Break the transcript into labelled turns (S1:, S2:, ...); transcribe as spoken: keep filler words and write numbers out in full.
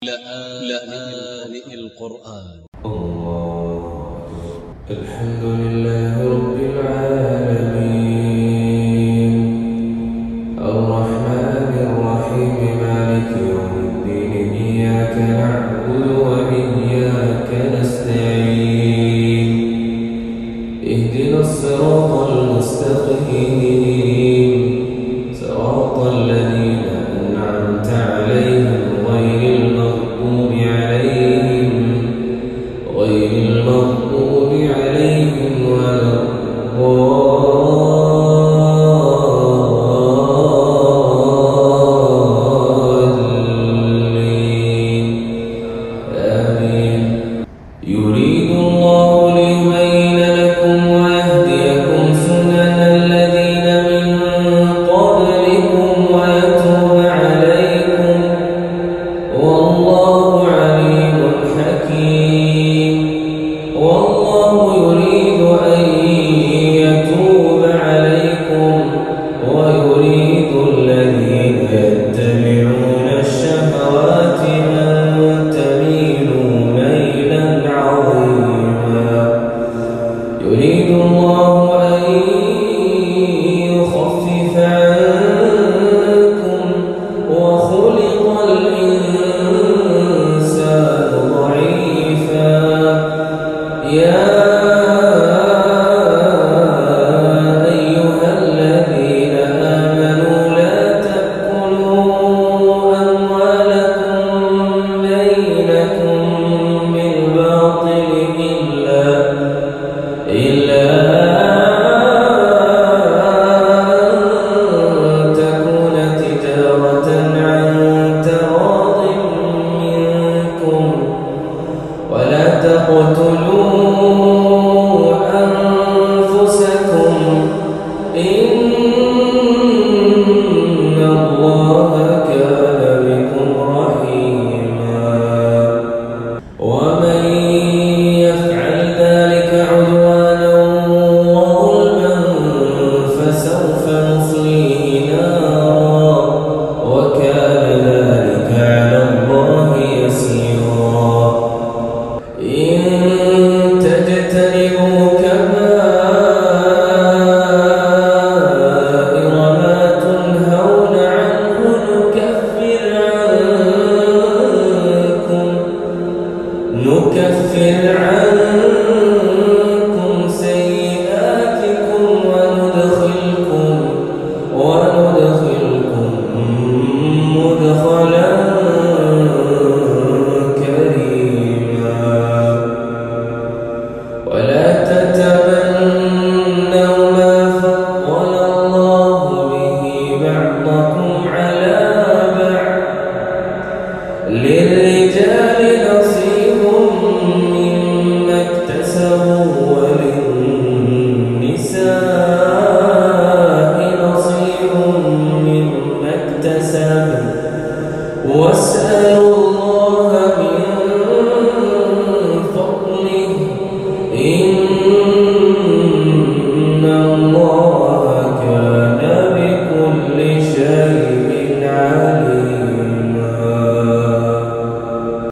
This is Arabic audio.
S1: لآن القرآن.
S2: الله الحمد لله رب العالمين الرحمن الرحيم مالك يوم الدين إياك نعبد وإياك نستعين اهدنا الصراط المستقيم صراط الذين أنعمت عليهم غير المغضوب عليهم غير المغضوب عليهم ولا الضالين آمين. يريد الله ليبين لكم ويهديكم سنن الذين من قبلكم ويتوب عليكم والله عليم حكيم. والله يريد أن يتوب عليكم ويريد الذين يتبعون الشهوات أن تميلوا ميلا عظيما. يريد الله أن يخفف عنكم وخلق الإنسان ضعيفا. يا أيها الذين آمنوا لا تأكلوا أموالكم بينكم بالباطل إلا إلا أن تكون تجارة عن تراض منكم ولا تقتلوا أنفسكم إن الله كان بكم رحيما. ومن يفعل ذلك عدوانا وظلما فسوف نصليه نارا وكان ذلك على الله يسيرا. إن تجتنبوا كبائر ما تنهون عنه نكفر عنكم نكفر عنكم سيئاتكم وندخلكم وندخلكم مدخلا كريما. ولا تتمنوا ما فضل الله به بعضكم على بعض للرجال نصيب مما اكتسبوا وللنساء